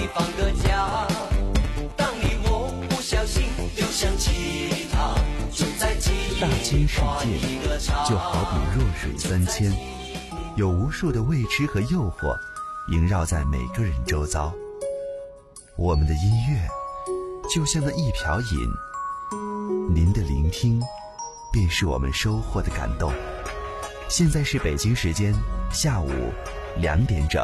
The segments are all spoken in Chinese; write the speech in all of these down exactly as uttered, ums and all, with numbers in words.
你放个假。当你我不小心又想起他，就在记忆大千世界就好比弱水三千，有无数的未知和诱惑萦绕在每个人周遭。我们的音乐就像那一瓢饮，您的聆听便是我们收获的感动。现在是北京时间下午两点整。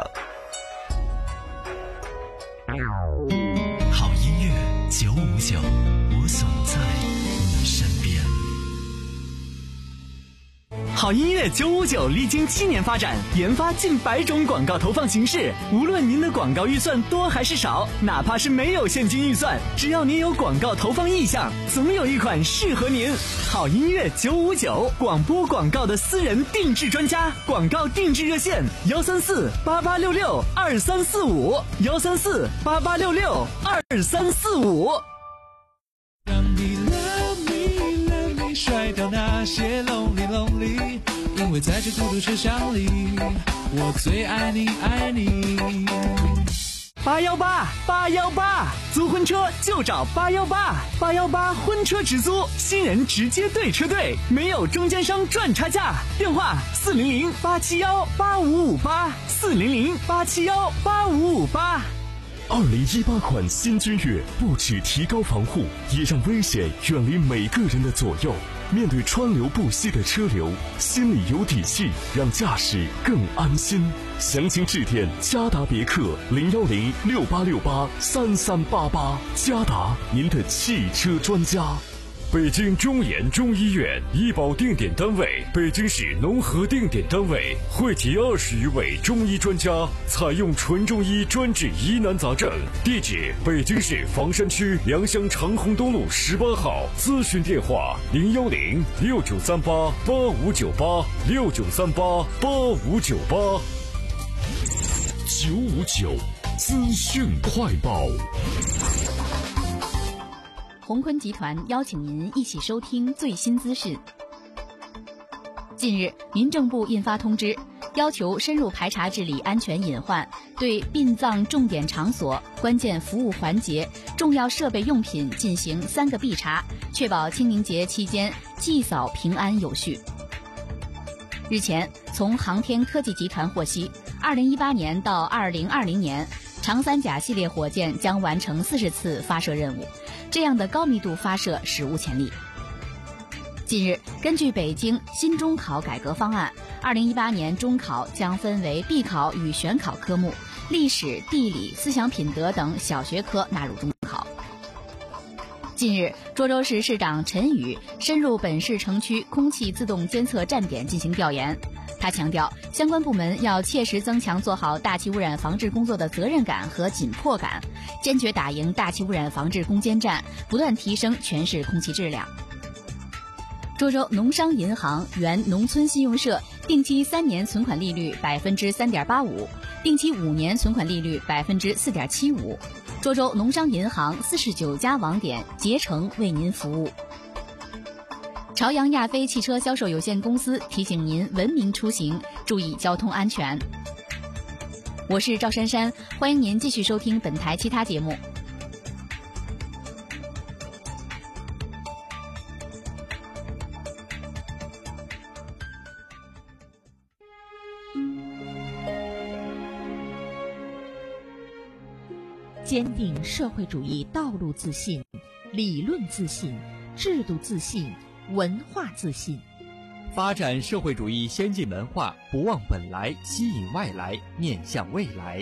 好音乐九五九，我总在你身边。好音乐九五九历经七年发展，研发近百种广告投放形式。无论您的广告预算多还是少，哪怕是没有现金预算，只要您有广告投放意向，总有一款适合您。好音乐九五九，广播广告的私人定制专家，广告定制热线幺三四八八六六二三四五幺三四八八六六二三四五。 让你 love me love me 甩掉那些 lonely lonely， 因为在这孤独车厢里，我最爱你爱你。 八幺八八幺八，租婚车就找八幺八八幺八婚车直租，新人直接对车队，没有中间商赚差价。电话四零零八七幺八五五八四零零八七幺八五五八。 二零一八款新君越不只提高防护，也让危险远离每个人的左右。面对川流不息的车流，心里有底气，让驾驶更安心。详情致电嘉达别克零幺零六八六八三三八八，嘉达您的汽车专家。 北京中研中医院医保定点单位，北京市农合定点单位，汇集二十余位中医专家，采用纯中医专治疑难杂症。地址：北京市房山区良乡长虹东路十八号。咨询电话：零幺零六九三八八五九八六九三八八五九八。 九五九资讯快报。 鸿坤集团邀请您一起收听最新资讯。近日，民政部印发通知，要求深入排查治理安全隐患，对殡葬重点场所、关键服务环节、重要设备用品进行三个必查，确保清明节期间祭扫平安有序。日前，从航天科技集团获悉，二零一八年到二零二零年，长三甲系列火箭将完成四十次发射任务。这样的高密度发射史无前例。近日，根据北京新中考改革方案，二零一八年中考将分为必考与选考科目，历史、地理、思想品德等小学科纳入中考。近日，涿州市市长陈宇深入本市城区空气自动监测站点进行调研。他强调，相关部门要切实增强做好大气污染防治工作的责任感和紧迫感，坚决打赢大气污染防治攻坚战，不断提升全市空气质量。涿州农商银行原农村信用社定期三年存款利率百分之三点八五，定期五年存款利率百分之四点七五。涿州农商银行四十九家网点竭诚为您服务。朝阳亚飞汽车销售有限公司提醒您文明出行，注意交通安全。我是赵珊珊，欢迎您继续收听本台其他节目。 坚定社会主义道路自信，理论自信，制度自信，文化自信， 发展社会主义先进文化，不忘本来，吸引外来，面向未来。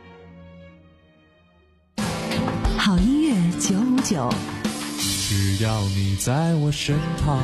好音乐九五九， 只要你在我身旁。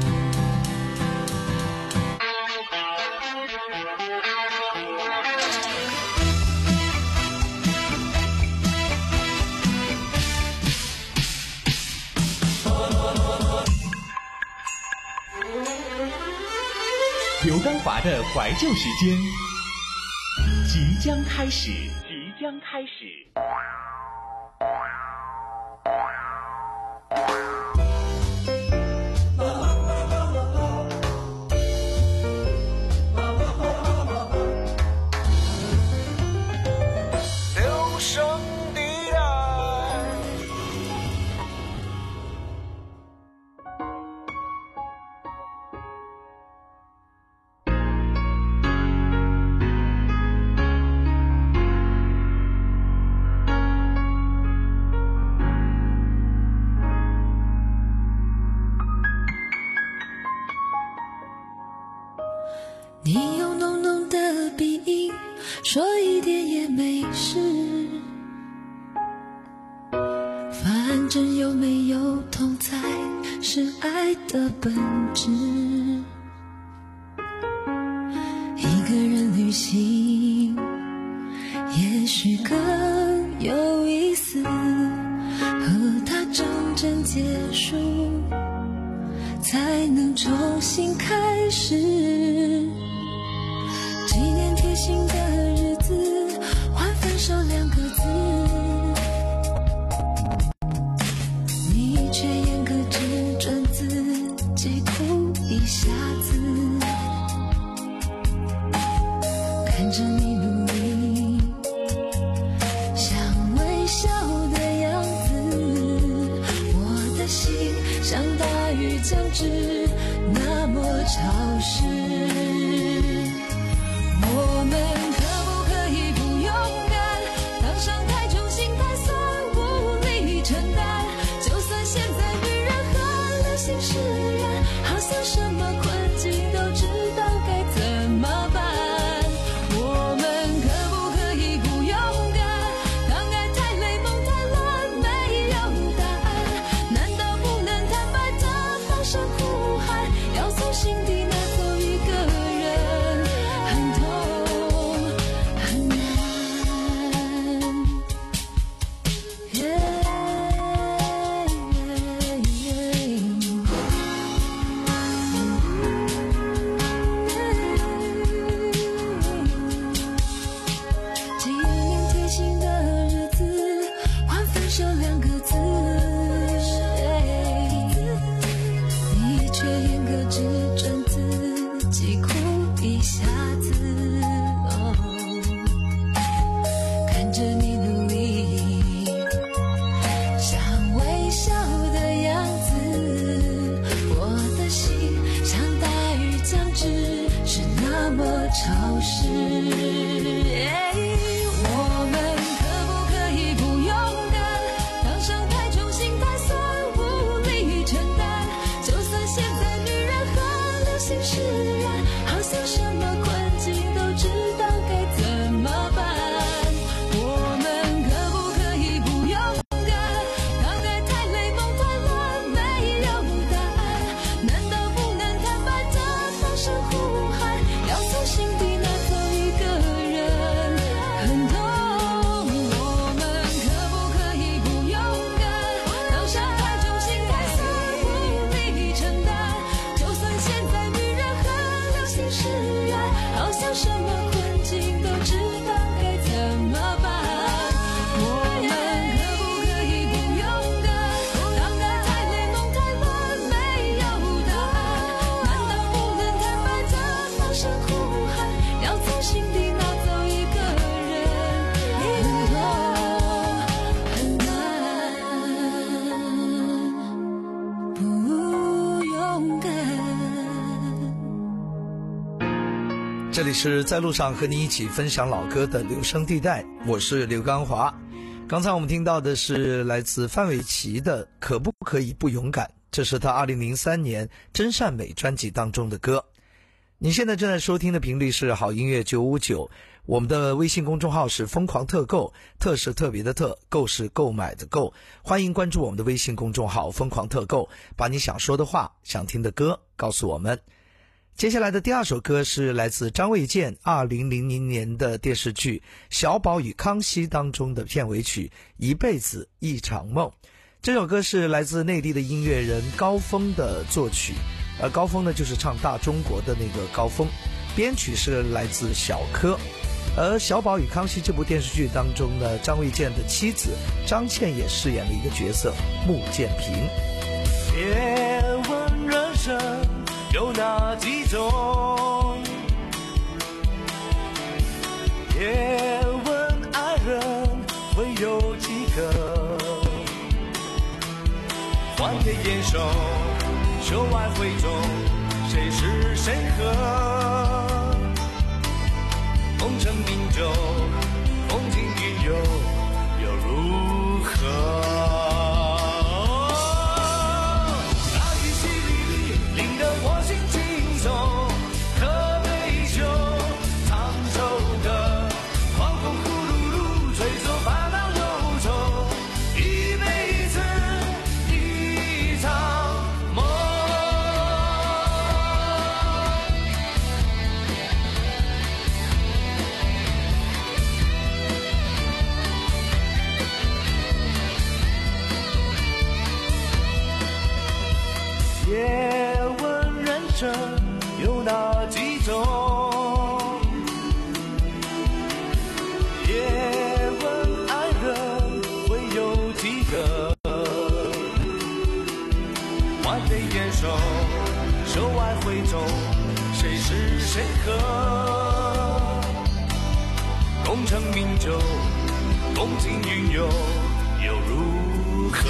刘刚华的怀旧时间即将开始，即将开始。 留声的认真有没有痛才是爱的本质。一个人旅行也许更有意思，和他真正结束才能重新开始。纪念贴心的日子换分手两个字，你却严格只准自己哭一下子。看着你努力想微笑的样子，我的心像大雨将至，那么潮湿。我们可不可以不勇敢，当伤太重心太酸无力承担，就算现在女人和流行释然，好像什么困境都知道该怎么办。我们可不可以不勇敢，当爱太累梦太乱没有答案，难道不能坦白的放声呼喊，要从心底拿走一个人，很痛很难。纪念贴心的日子换分手两个字，你却严格只准自己哭一下子。哦，看着你努力想微笑的样子，我的心像大雨将至，是那么潮湿。我们可不可以不勇敢，当伤太重心太酸无力承担，就算现在女人和流行释然，好像什么困境都知道该怎么办。我们可不可以不勇敢，当爱太累梦太乱没有答案，难道不能坦白的放声呼喊，要从心底拿走一个人，很痛。我们可不可以不勇敢，当伤太重心太酸无力承担，就算现在女人和流行释然，好像什么困境都知道该怎么办。我们可不可以不勇敢，当爱太累梦太乱没有答案，难道不能坦白的放声呼喊，要从心底拿走一个人，很痛很难。不勇敢。 这里是在路上和你一起分享老歌的留声地带，我是刘刚华。刚才我们听到的是来自范玮琪的《可不可以不勇敢》，这是他二零零三年真善美专辑当中的歌。你现在正在收听的频率是好音乐九五九，我们的微信公众号是疯狂特购，特是特别的特，购是购买的购，欢迎关注我们的微信公众号疯狂特购，把你想说的话想听的歌告诉我们。接下来的第二首歌是来自张卫健二零零零年的电视剧《小宝与康熙》当中的片尾曲《一辈子一场梦》。这首歌是来自内地的音乐人高峰的作曲，而高峰呢就是唱大中国的那个高峰，编曲是来自小柯。而《小宝与康熙》这部电视剧当中呢，张卫健的妻子张倩也饰演了一个角色穆建平。 别问人生有哪几种，别问爱人会有几个，换天眼手，袖外慧中，谁是谁和？功成名就，风景云游，又如何？一辈子会中，谁是谁和？功成名就，功尽云游，又如何？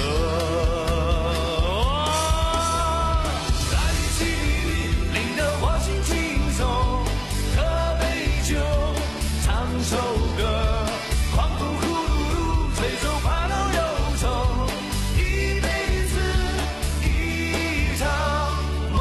大雨淅沥沥，淋得我心轻松。喝杯酒，唱首歌，狂呼呼噜噜，吹奏爬到忧愁。一辈子一场梦。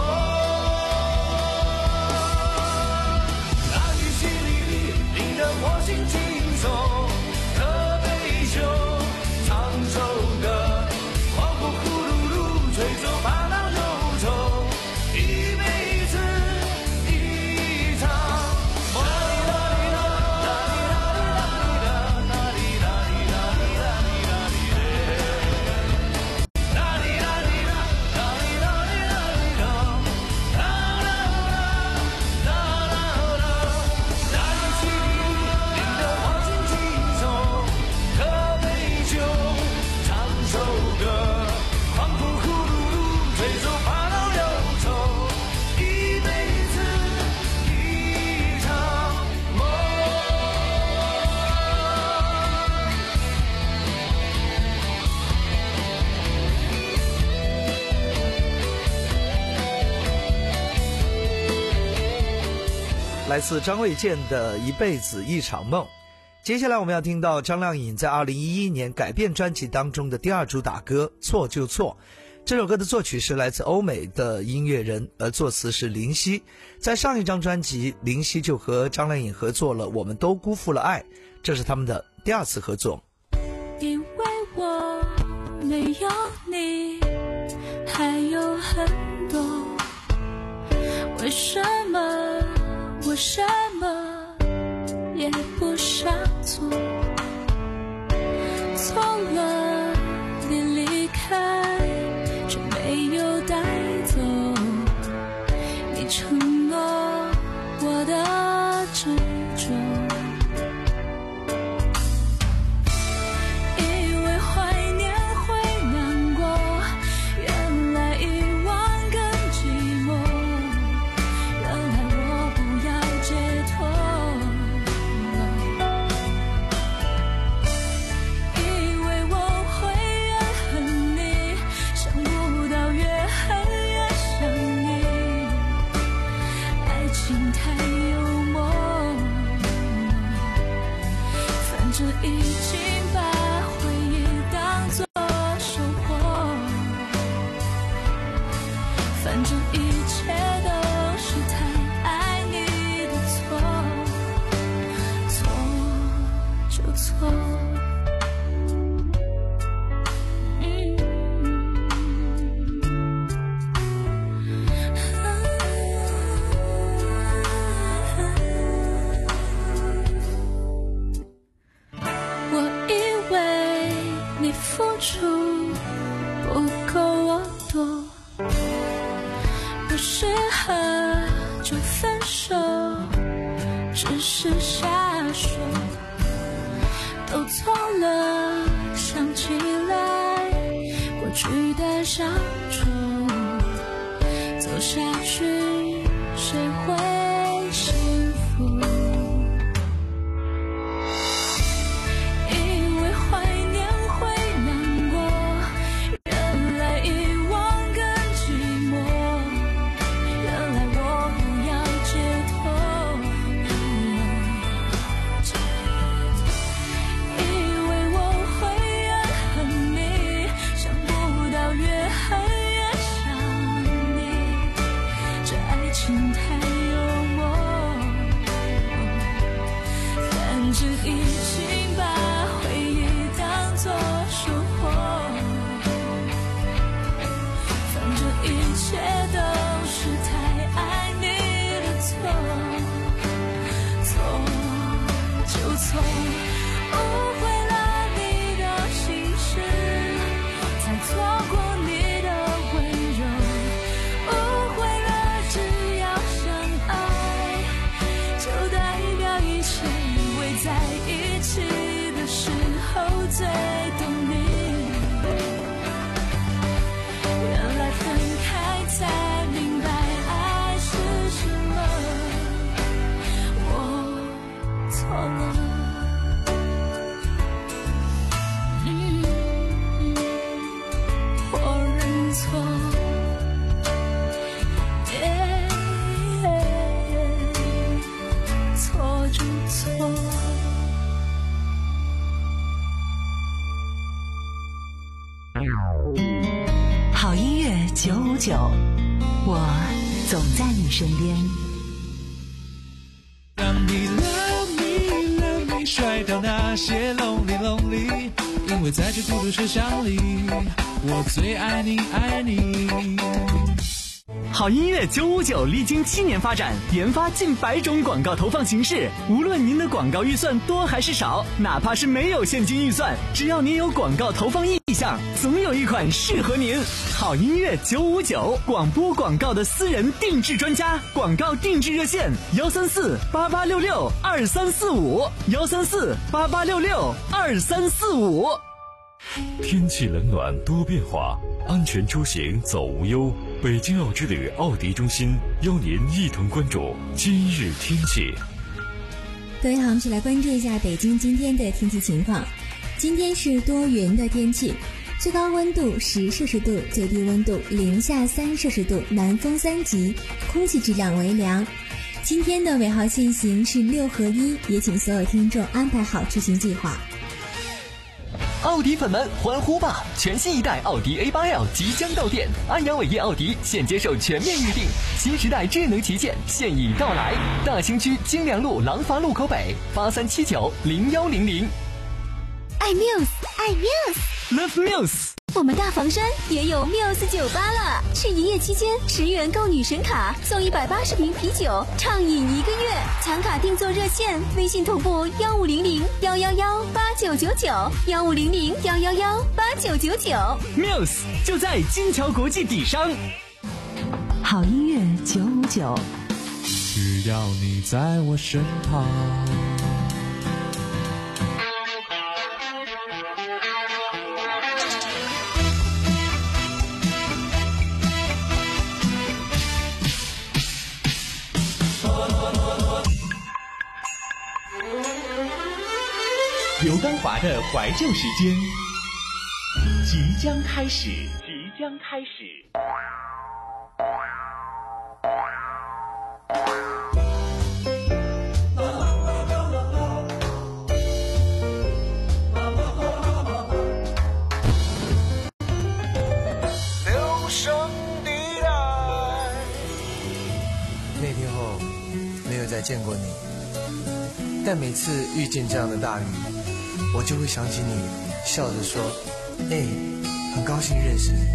大雨淅沥沥，淋得我心轻松。喝杯酒，唱首歌，狂呼呼噜噜，吹奏爬到忧愁。一辈子一场梦。 来自张卫健的一辈子一场梦。接下来我们要听到张靓颖在二零一一年改编专辑当中的第二主打歌《错就错》。这首歌的作曲是来自欧美的音乐人，而作词是林夕。在上一张专辑，林夕就和张靓颖合作了《我们都辜负了爱》，这是他们的第二次合作。 因为我没有你还有很多，为什么我什么也不想做，从了你离开却没有带走你承诺我的执着，以为怀念会难过，原来遗忘更寂寞，原来我不要解脱，以为我会越恨你，想不到越恨越想你，爱情太幽默，反正已经把回忆当作收获，反正一切都是太爱你的错，错就错。我以为你付出不够我多，不适合就分手，只是下手，都错了，想起来过去的乡愁，走下去谁会幸福？以为怀念会难过，原来遗忘更寂寞，原来我不要解脱，以为我会越恨你，想不到越恨越想你，这爱好音乐九五九，我总在你身边。 让你 love me love me 甩掉那些 lonely lonely， 因为在这孤独车厢里，我最爱你爱你。 好音乐九五九历经七年发展，研发近百种广告投放形式。无论您的广告预算多还是少，哪怕是没有现金预算，只要您有广告投放意向，总有一款适合您。好音乐九五九，广播广告的私人定制专家，广告定制热线：幺三四八八六六二三四五，幺三四八八六六二三四五。 天气冷暖多变化，安全出行走无忧。北京奥之旅奥迪中心邀您一同关注今日天气。 各位好，我们一起来关注一下北京今天的天气情况。今天是多云的天气，最高温度十摄氏度，最低温度零下三摄氏度，南风三级，空气质量为良。今天的尾号限行是六合一，也请所有听众安排好出行计划。 奥迪粉们欢呼吧！全新一代奥迪 A 八 L 即将到店，安阳伟业奥迪现接受全面预定，新时代智能旗舰现已到来。大兴区京良路廊坊路口北，八三七九零幺零零。 爱 Muse， 爱 Muse，Love Muse。 我们大房山也有 Muse 酒吧了，是营业期间十元购女神卡送一百八十瓶啤酒，畅饮一个月。抢卡订座热线：微信同步幺五零零幺幺幺八九九九，幺五零零幺幺幺八九九九。 Muse 就在金桥国际底商。 好音乐九五九， 只要你在我身旁。 刘刚华的怀旧时间即将开始，即将开始。 留声地带。 那天后没有再见过你，但每次遇见这样的大雨，我就会想起你，笑着说：“哎，很高兴认识你。”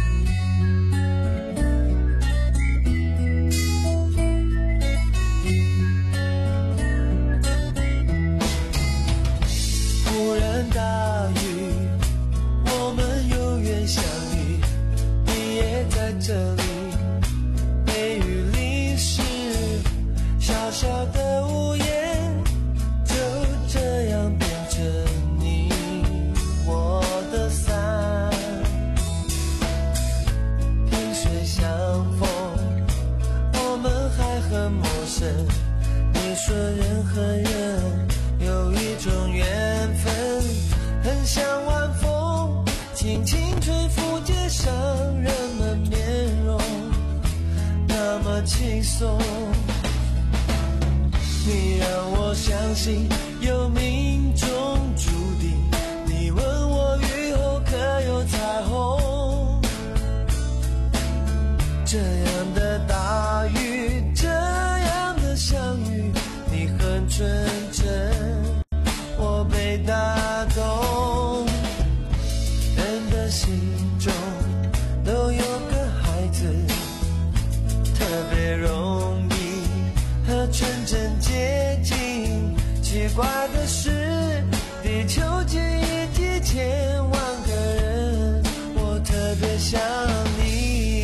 忽然大雨，我们有缘相遇，你也在这里。被雨淋湿，小小的屋檐，就这样变成你我的伞。萍水相逢，我们还很陌生。你说人和人有一种缘分，很像晚风轻轻吹拂街上人们面容，那么轻松。你让我相信有命中注定，你问我雨后可有彩虹。这样的大雨，这样的相遇，你很纯真，我被打动。人的心中都有个孩子，特别容易和纯真接近。奇怪的是，地球几亿几千万个人，我特别想你。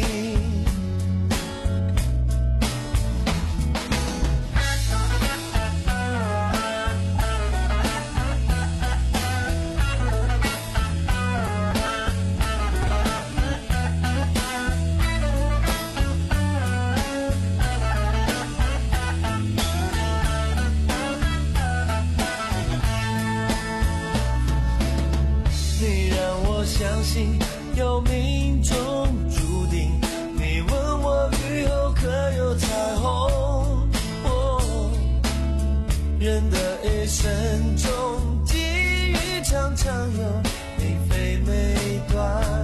相信有命中注定，你问我雨后可有彩虹。哦，人的一生中，际遇常常有没非没短。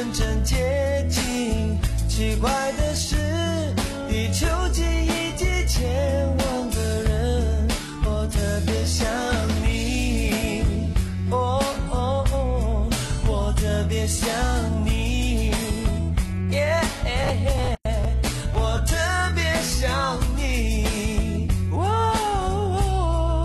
真正接近。奇怪的是，地球记忆机前往的人，我特别想你。哦哦哦，我特别想你。耶、yeah, 我特别想你。哦哦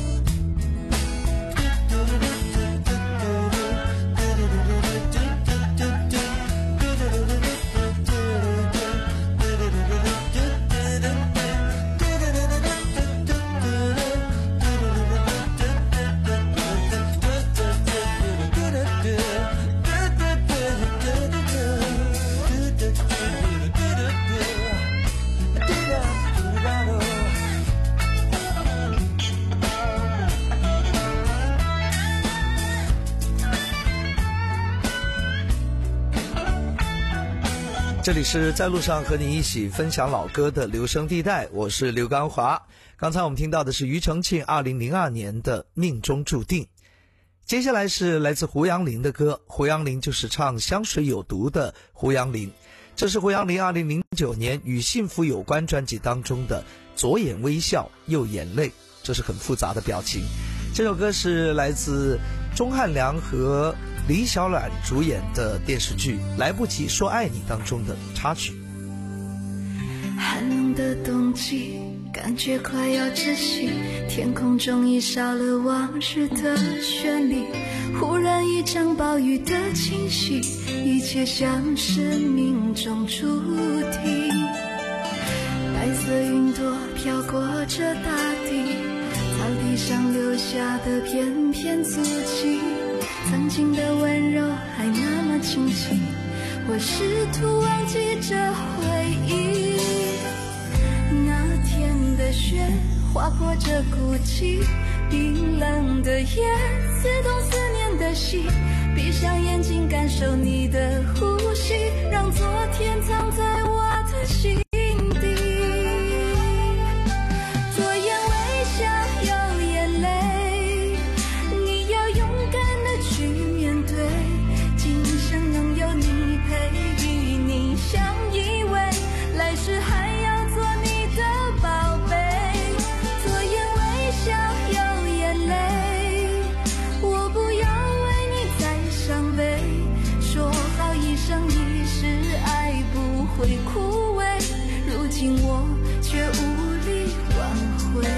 这里是在路上和你一起分享老歌的留声地带，我是刘刚华。刚才我们听到的是庾澄庆二零零二年的《命中注定》。接下来是来自胡杨林的歌，胡杨林就是唱香水有毒的胡杨林。这是胡杨林二零零九年与幸福有关专辑当中的左眼微笑右眼泪，这是很复杂的表情。这首歌是来自钟汉良和李小冉主演的电视剧《来不及说爱你》当中的插曲。 寒冷的冬季，感觉快要窒息，天空中已少了往日的绚丽，忽然一场暴雨的侵袭，一切像是命中注定。白色云朵飘过这大地，草地上留下的片片足迹，曾经的温柔还那么清晰，我试图忘记这回忆。那天的雪划破这孤寂，冰冷的夜刺痛思念的心，闭上眼睛感受你的呼吸，让昨天藏在我的心底。左眼微笑右眼泪，你要勇敢的去面对，今生能有你陪与你，相依偎，来世还要做你的宝贝。左眼微笑右眼泪，我不要为你再伤悲，说好一生一世爱不会枯萎，如今我却无力挽回。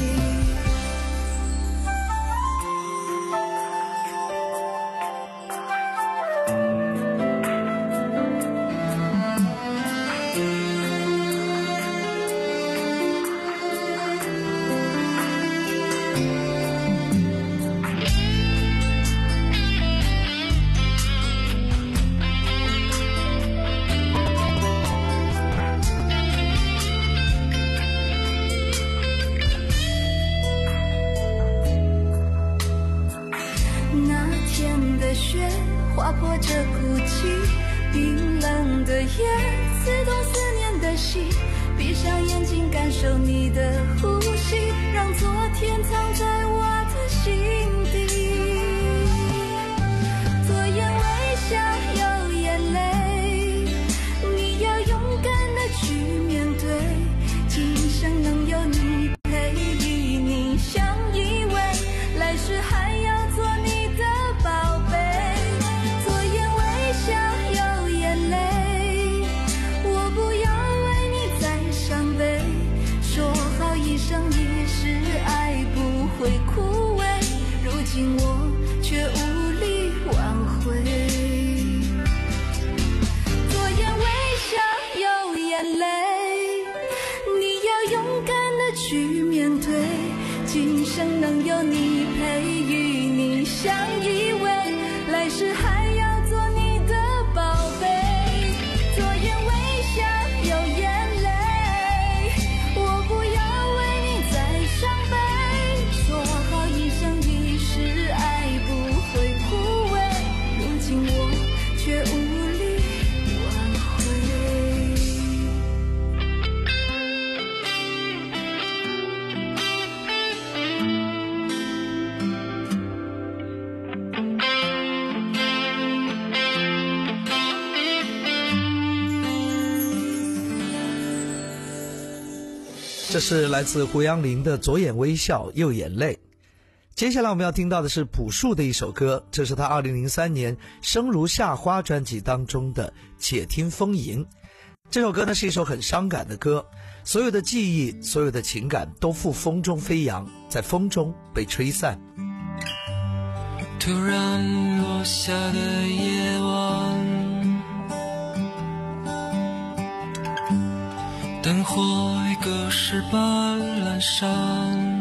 划破这孤寂，冰冷的夜刺痛思念的心，闭上眼睛感受你的呼吸，让昨天藏在我的心底。左眼微笑右眼泪，你要勇敢的去面对，今生能有你陪与你，相依偎，来世还要做你的宝贝。一生一世爱不会枯萎，如今这是来自胡杨林的左眼微笑右眼泪。接下来我们要听到的是朴树的一首歌，这是他二零零三年生如夏花专辑当中的且听风吟。这首歌呢是一首很伤感的歌，所有的记忆所有的情感都付风中飞扬，在风中被吹散。 突然落下的夜晚，灯火一个十八阑珊，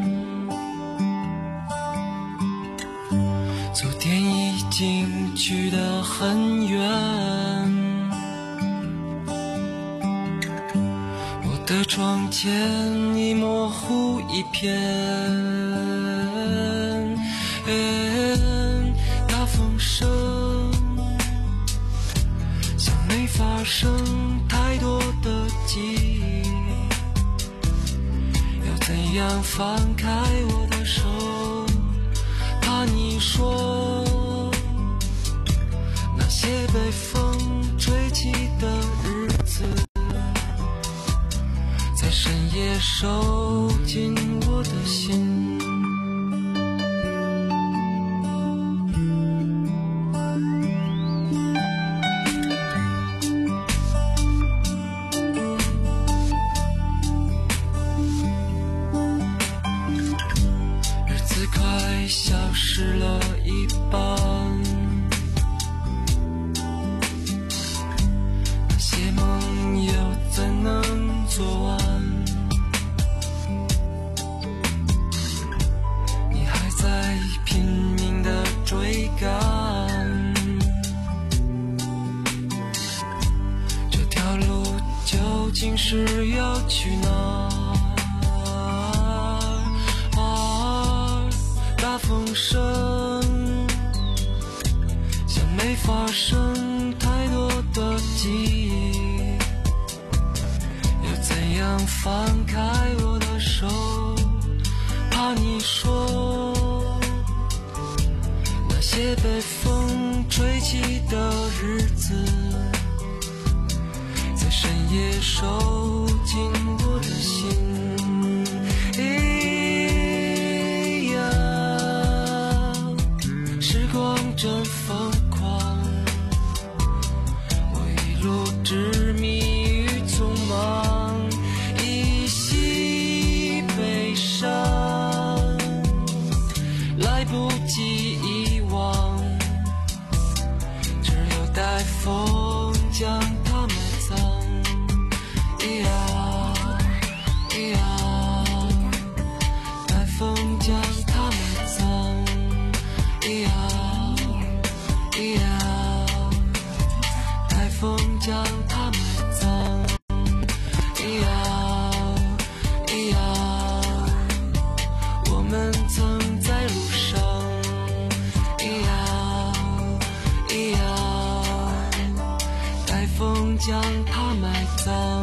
昨天已经去得很远，我的窗前已模糊一片，大风声像没发生太多的记忆，要怎样放开我的手，怕你说那些被风吹起的日子，在深夜收进我的心。消失了一半，那些梦又怎能做完？你还在拼命地追赶，这条路究竟是要去哪？大风声像没发生太多的记忆，要怎样放开我的手，怕你说那些被风吹起的日子，在深夜收进我的心。真疯狂，我一路执迷于匆忙，依稀悲伤，来不及遗忘，只有待风将它埋葬。咿呀咿呀，待风将它埋葬。咿呀咿呀，台风将它埋葬。咿呀咿呀，我们曾在路上。咿呀咿呀，台风将它埋葬。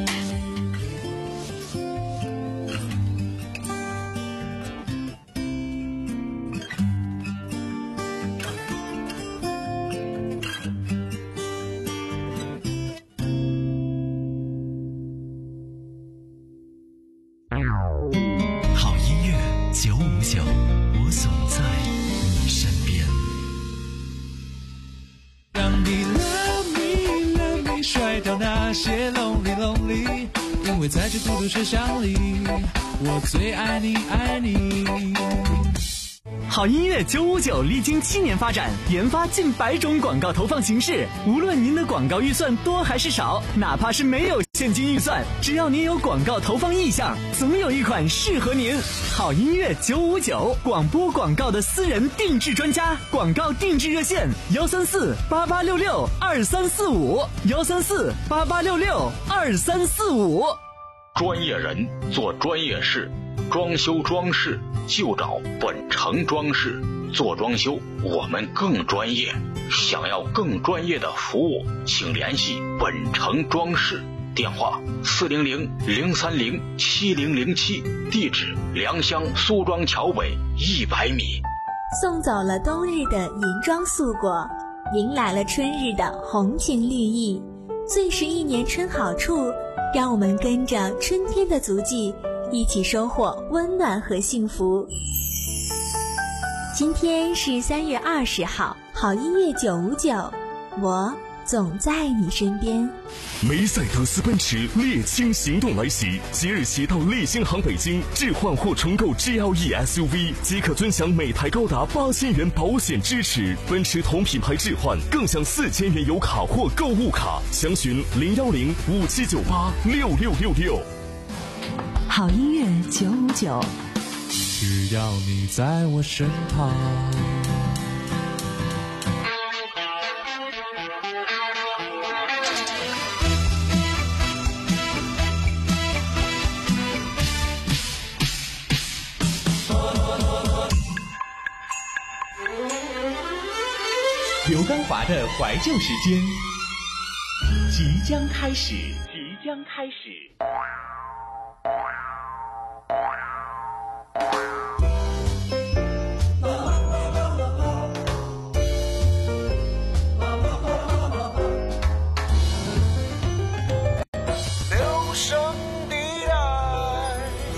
好音乐九五九，我总在你身边。 让你 love me love me 甩掉那些 lonely lonely， 因为在这孤独车厢里，我最爱你爱你。 好音乐九五九历经七年发展，研发近百种广告投放形式。无论您的广告预算多还是少，哪怕是没有现金预算，只要您有广告投放意向，总有一款适合您。好音乐九五九，广播广告的私人定制专家，广告定制热线幺三四八八六六二三四五幺三四八八六六二三四五。 专业人做专业事。装修装饰就找本城装饰，做装修我们更专业。想要更专业的服务，请联系本城装饰，电话四零零零三零七零零七，地址良乡苏庄桥北一百米。 送走了冬日的银装素裹，迎来了春日的红情绿意。最是一年春好处，让我们跟着春天的足迹， 一起收获温暖和幸福。今天是三月二十号，好音乐九五九，我总在你身边。 梅赛德斯奔驰猎青行动来袭，即日起到立新行北京置换或重购 G L E S U V 即可尊享每台高达八千元保险支持，奔驰同品牌置换更享四千元油卡或购物卡，详询零幺零五七九八六六六六。 好音乐九五九， 只要你在我身旁。 刘刚华的怀旧时间即将开始，即将开始。 留声地带。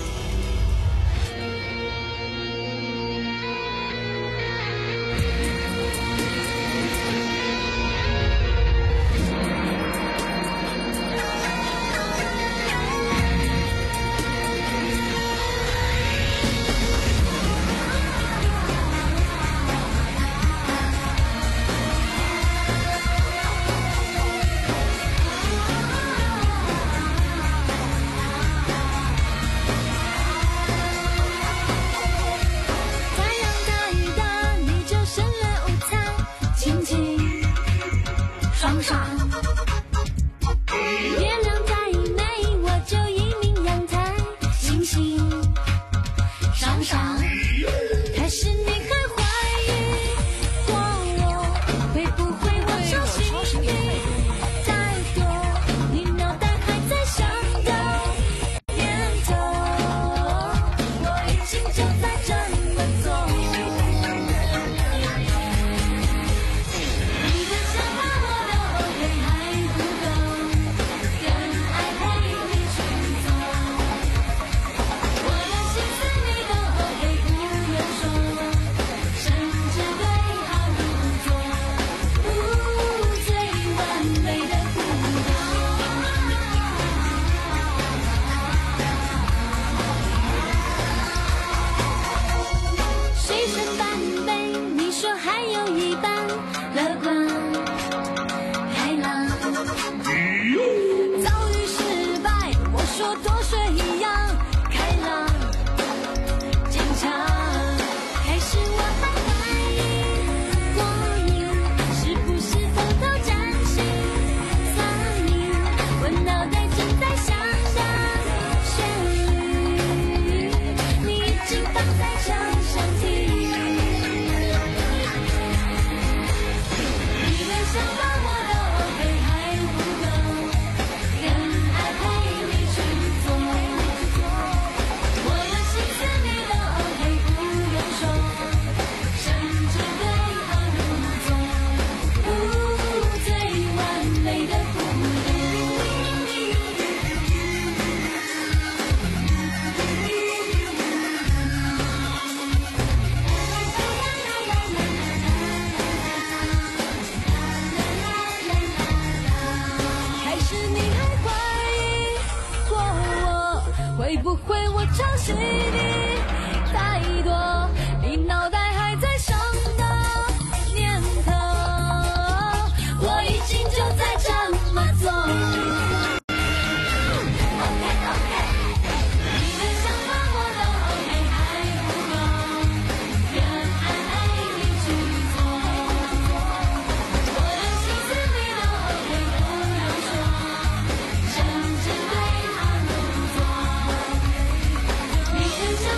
会不会我抄袭你太多，你脑袋还在想的念头，我已经就在这么做。OK OK， 你的想法我都 OK 还不够，愿爱陪你去做，我的心思你都 OK 不用说，甚至对他入座。你的想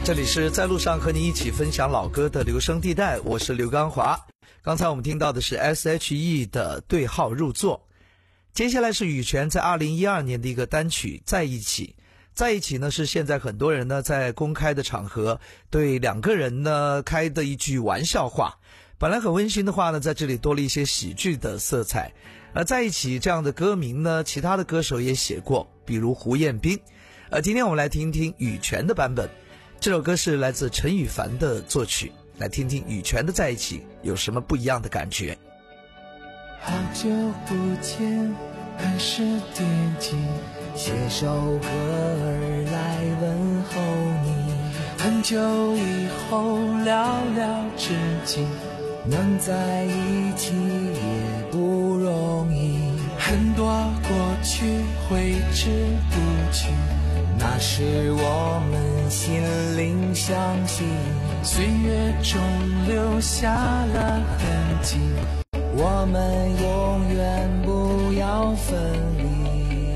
这里是在路上和你一起分享老歌的留声地带，我是刘刚华。刚才我们听到的是 S H E 的对号入座。接下来是羽泉在二零一二年的一个单曲《在一起》。在一起呢，是现在很多人呢在公开的场合对两个人呢开的一句玩笑话。本来很温馨的话呢，在这里多了一些喜剧的色彩。而在一起这样的歌名呢，其他的歌手也写过，比如胡彦斌。而今天我们来听听羽泉的版本。这首歌是来自陈羽凡的作曲，来听听羽泉的在一起有什么不一样的感觉。 好久不见，很是惦记，写首歌儿来问候你。很久以后寥寥知己，能在一起也不容易。很多过去挥之不去，那是我们心灵相惜，岁月中留下了痕迹，我们永远不要分离。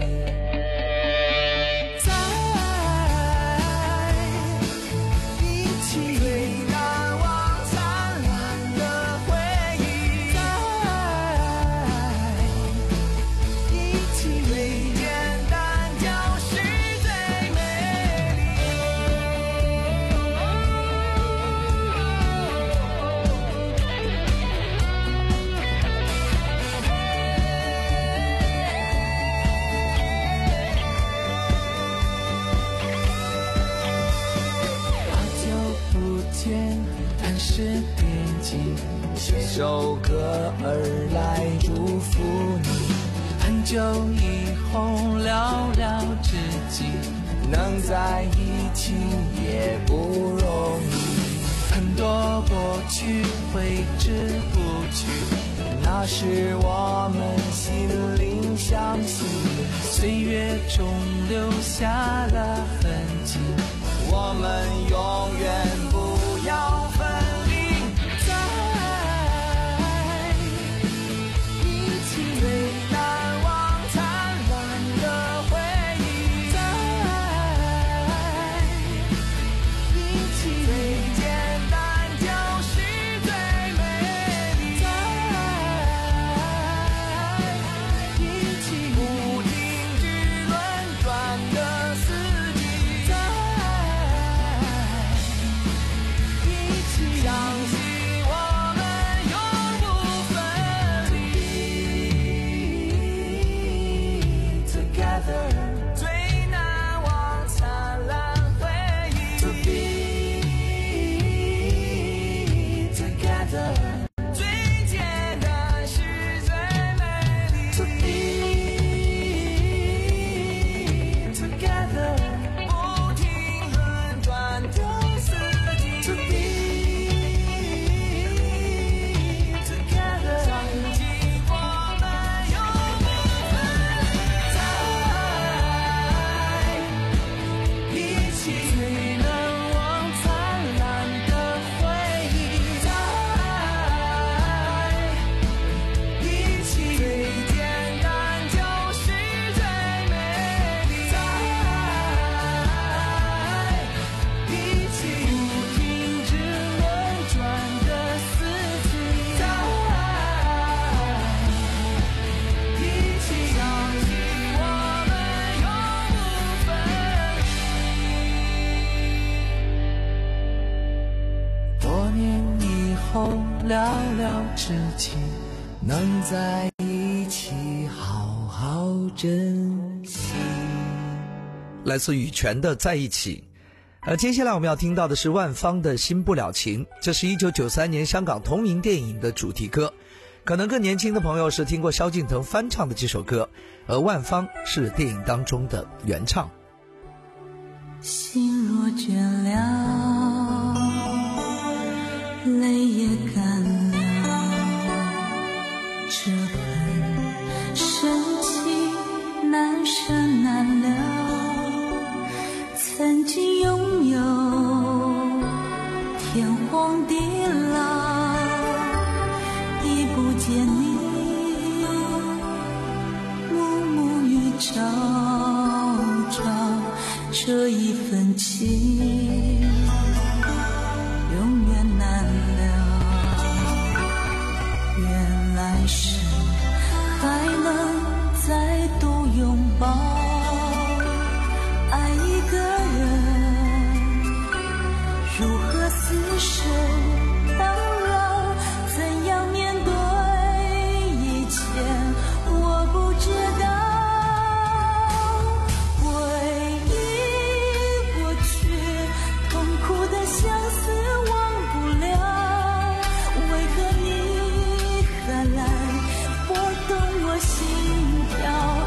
写首歌儿来祝福你，很久以后寥寥知己，能在一起也不容易。很多过去挥之不去，那是我们心灵相惜，岁月中留下了痕迹，我们永远不要分离。寥寥知己，能在一起好好珍惜。 来自羽泉的在一起。而接下来我们要听到的是万芳的新不了情，这是一九九三年香港同名电影的主题歌。可能更年轻的朋友是听过萧敬腾翻唱的这首歌，而万芳是电影当中的原唱。 心若倦了，泪也干了，这份深情难舍难了。曾经拥有天荒地老，已不见你暮暮与朝朝，这一份情厮守到老，怎样面对一切，我不知道。回忆过去，痛苦的相思忘不了，为何你还来拨动我心跳？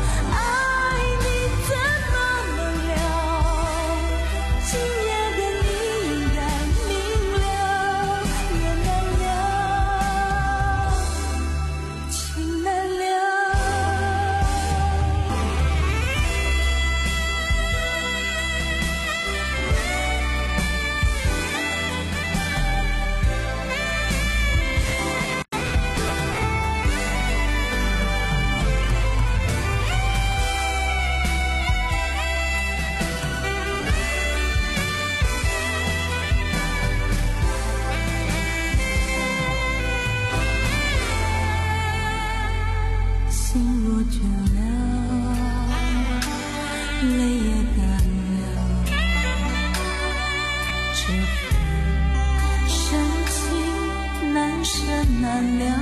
难了，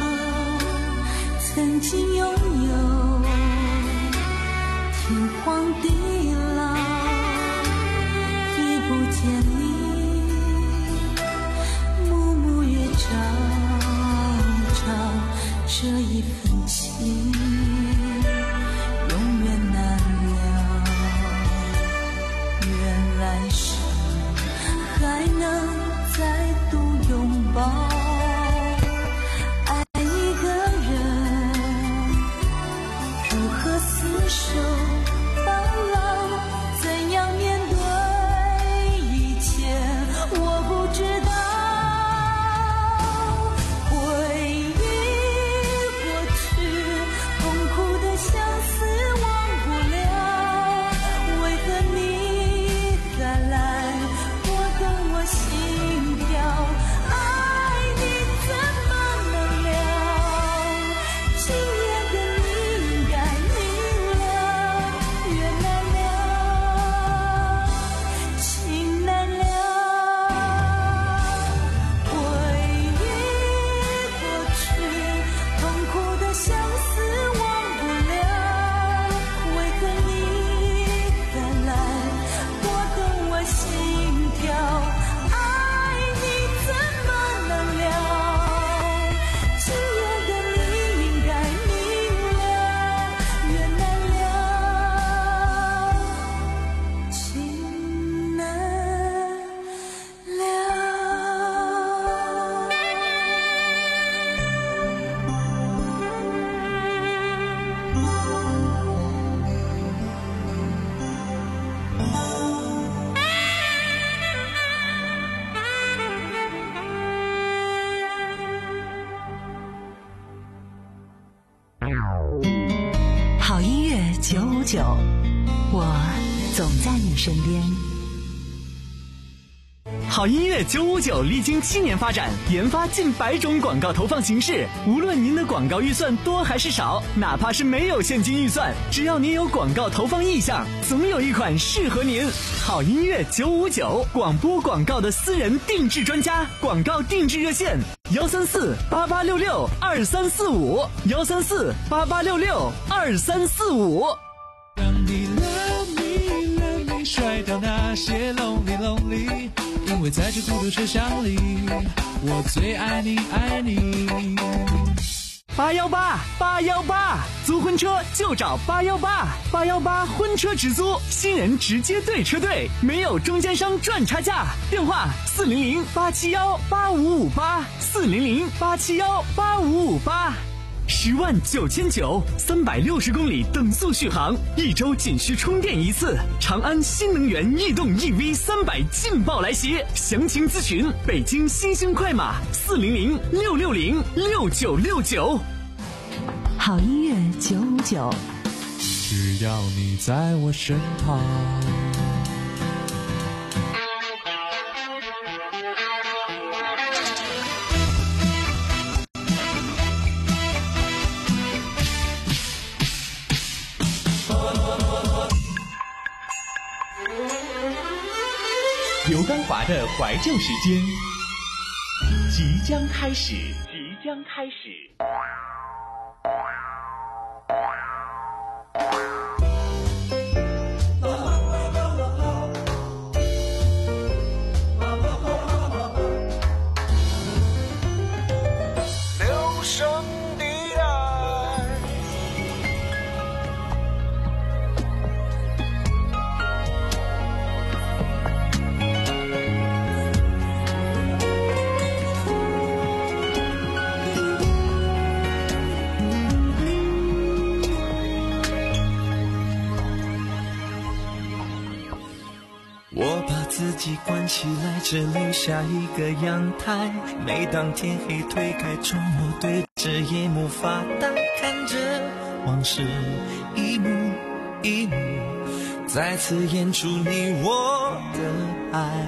曾经拥有天荒地老，已不见你，暮暮月照照，这一份情永远难了。愿来生还能再度拥抱。厮守到老，怎样面对一切，我不知道。回忆过去，痛苦的相思忘不了，为何你还来拨动我心跳？爱你怎么能了？今夜的你应该好音乐九五九，我总在你身边。 好音乐九五九历经七年发展，研发近百种广告投放形式。无论您的广告预算多还是少，哪怕是没有现金预算，只要您有广告投放意向，总有一款适合您。好音乐九五九，广播广告的私人定制专家，广告定制热线：幺三四八八六六二三四五，幺三四八八六六二三四五。 让你 love me love me 甩掉那些 lonely lonely， 因为在这孤独车厢里，我最爱你爱你。 八幺八八幺八，租婚车就找八幺八，八幺八婚车直租，新人直接对车队，没有中间商赚差价。电话四零零八七幺八五五八，四零零八七幺八五五八。十万九千九，三百六十公里等速续航，一周仅需充电一次。长安新能源逸动 E V 三百劲爆来袭，详情咨询北京新兴快马四零零六六零六九六九。 好音乐九五九， 只要你在我身旁。 刘刚华的怀旧时间即将开始，即将开始。 留声地带， 我把自己关起来，只留下一个阳台。每当天黑推开窗，我对着夜幕发呆，看着往事一幕一幕再次演出你我的爱。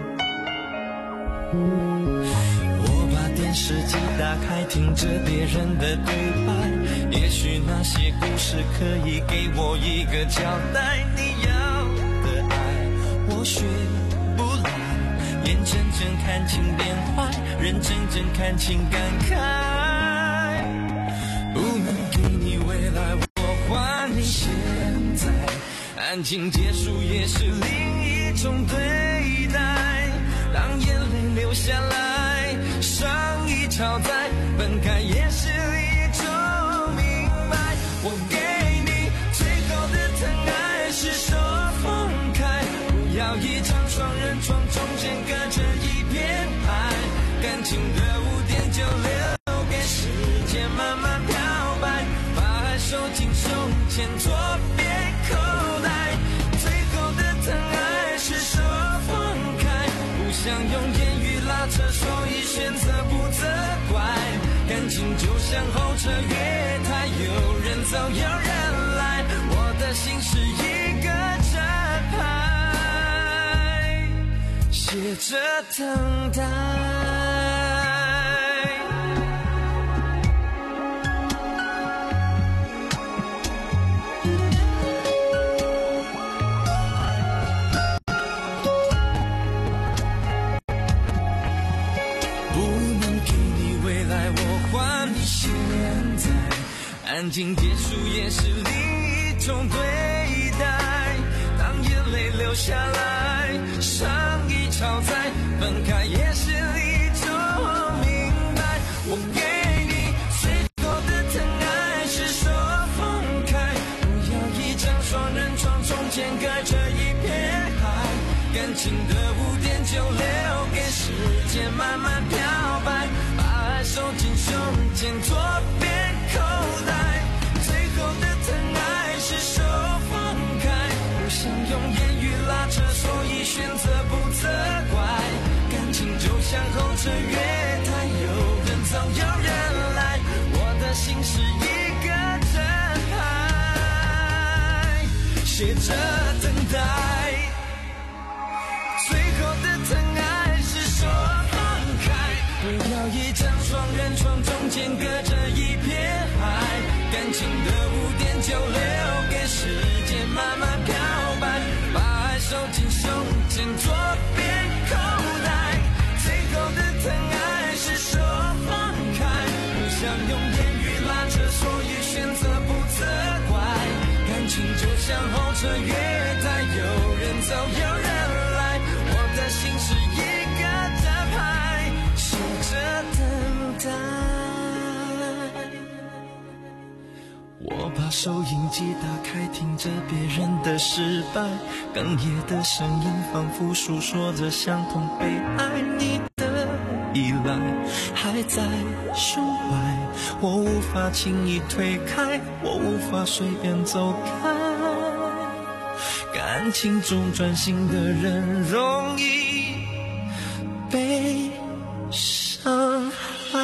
我把电视机打开，听着别人的对白，也许那些故事可以给我一个交代。你要的爱我学不来，眼睁睁看情变坏，人睁睁看情感慨。不能给你未来，我还你现在，安静结束也是另一种对待。当眼泪流下来，伤已超载，分开也是一种明白。我给你最后的疼爱是手放开，不要一张双人床，中间隔着一片海。感情的污点就留给时间慢慢漂白，把爱收进胸前左边口袋。最后的疼爱是手放开，不想用言语拉扯，所以选择不责怪。感情就像候车月台，有人走有人来，我的心是一个站牌，写着等待。安静结束也是另一种对待，当眼泪流下来，伤已超载，分开也是一种明白。我给你最后的疼爱是手放开，不要一张双人床，中间隔着一片海。感情的污点就留给时间慢慢漂白，把爱收进胸前左边口袋。最后的疼爱是手放开，不想用言语拉扯，所以选择不责怪。感情就像候车月台，有人走有人来，我的心是一个站牌，写着等待。最后的疼爱是手放开，不要一张双人床，中间隔着一片海。感情的污点就留给时间慢慢漂白，把爱收进胸前左边口袋。最后的疼爱是手放开，不想用言语拉扯，所以选择不责怪。感情就像候车月台，有人走有人来，我的心是一个站牌，写着等待。我把收音机打开，听着别人的失败，哽咽的声音仿佛诉说着相同悲哀。你的依赖还在胸怀，我无法轻易推开，我无法随便走开。感情中专心的人容易被伤害。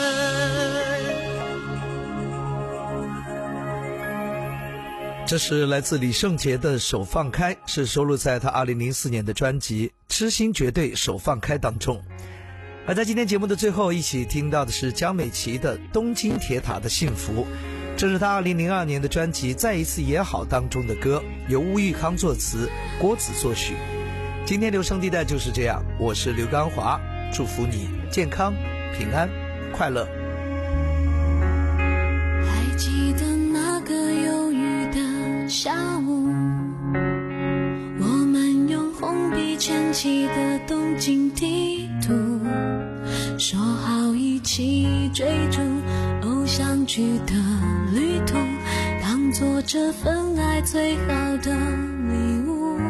这是来自李圣杰的《手放开》，是收录在他二零零四年的专辑《痴心绝对手放开》当中。而在今天节目的最后，一起听到的是江美琪的《东京铁塔的幸福》，这是他二零零二年的专辑《再一次也好》当中的歌，由巫玉康作词，郭子作曲。 今天留声地带就是这样，我是刘刚华，祝福你健康、平安、快乐。 还记得那个忧郁的下午，我们用红笔牵起的东京地图，说好一起追逐偶像剧的旅途，当作这份爱最好的礼物。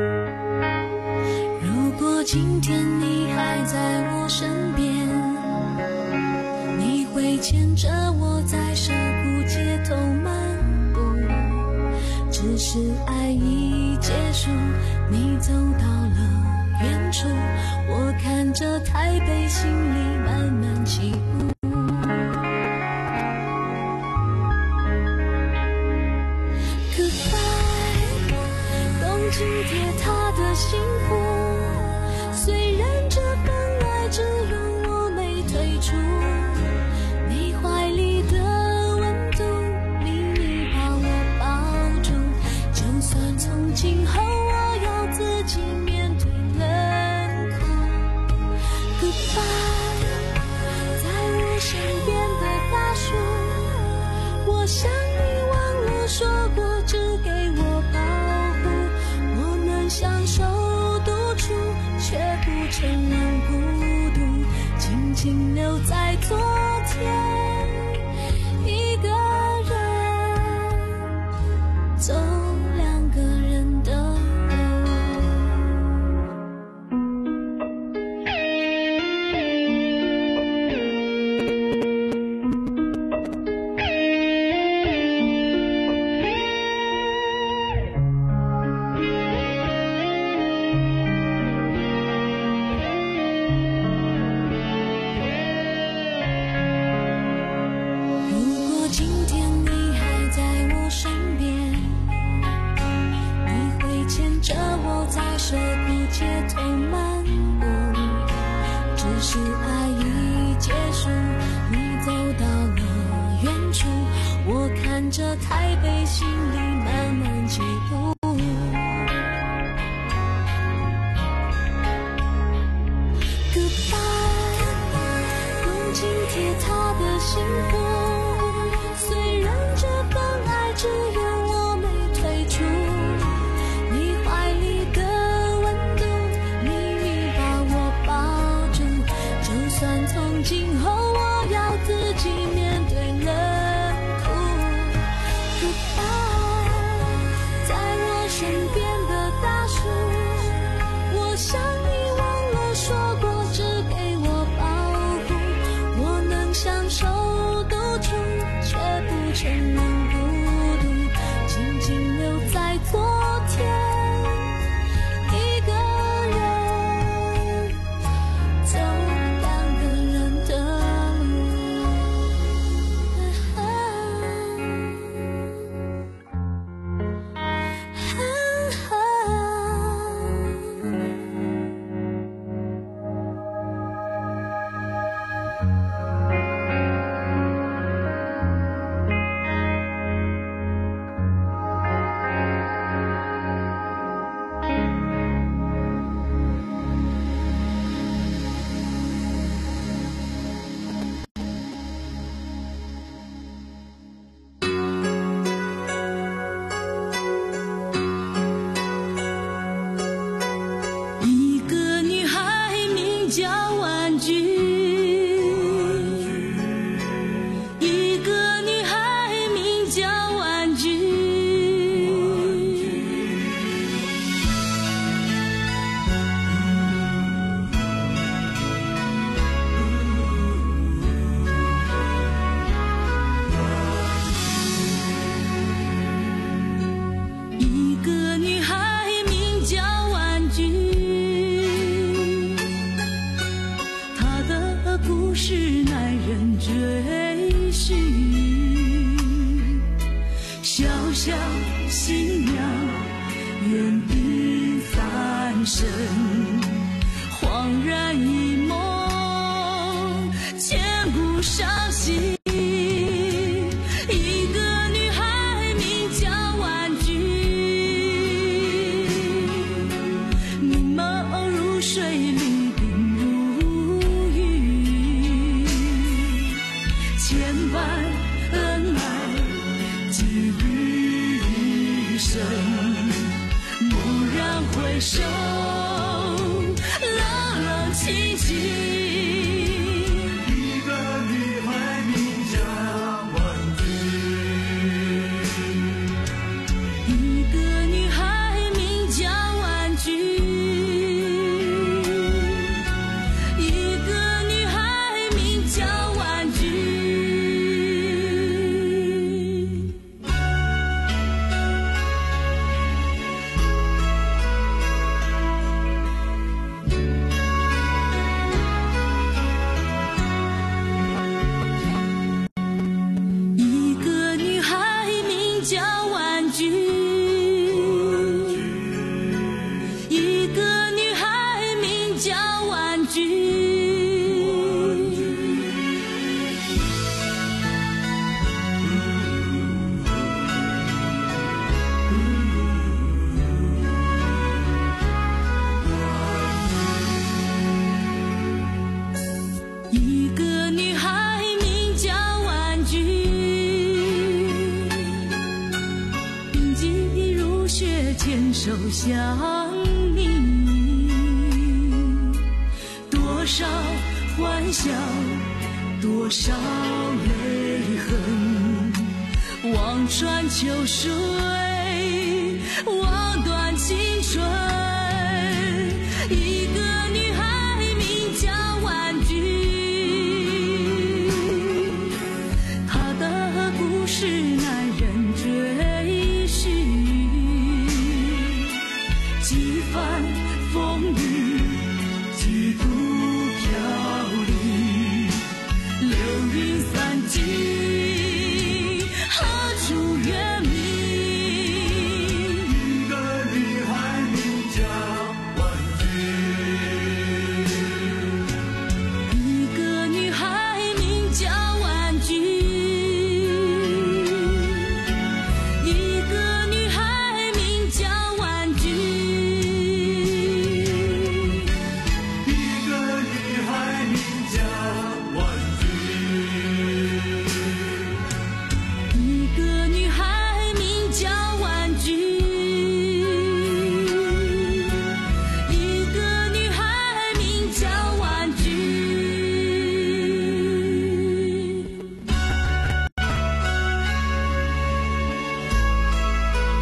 如果今天你还在我身边，你会牵着我在涩谷街头漫步，只是爱已结束，你走到了远处，我看着台北心里慢慢起雾。Goodbye， 东京铁塔的幸福，虽然这份爱只有我没退出，你怀里的温度，秘密把我抱住，就算从今后我要自己面对冷酷。Goodbye， 在我身边的大树，我想你忘了说过只给我保护，我们享受独处，却不承认孤独，静静留在昨天，一个人走两个人的路。涩谷街头漫步，只是爱已结束，你走到了远处，我看着台北心里慢慢起雾。Goodbye， 东京铁塔的幸福，虽然这份爱只有我没退出，你怀里的从今后我要自己面对冷酷。Goodbye， 在我身边的大树，我想你忘了说过只给我保护，我能享受独处，却不承认孤独，静静留在昨天，一个人走你们想你，多少欢笑，多少泪痕，望穿秋水，望断青春。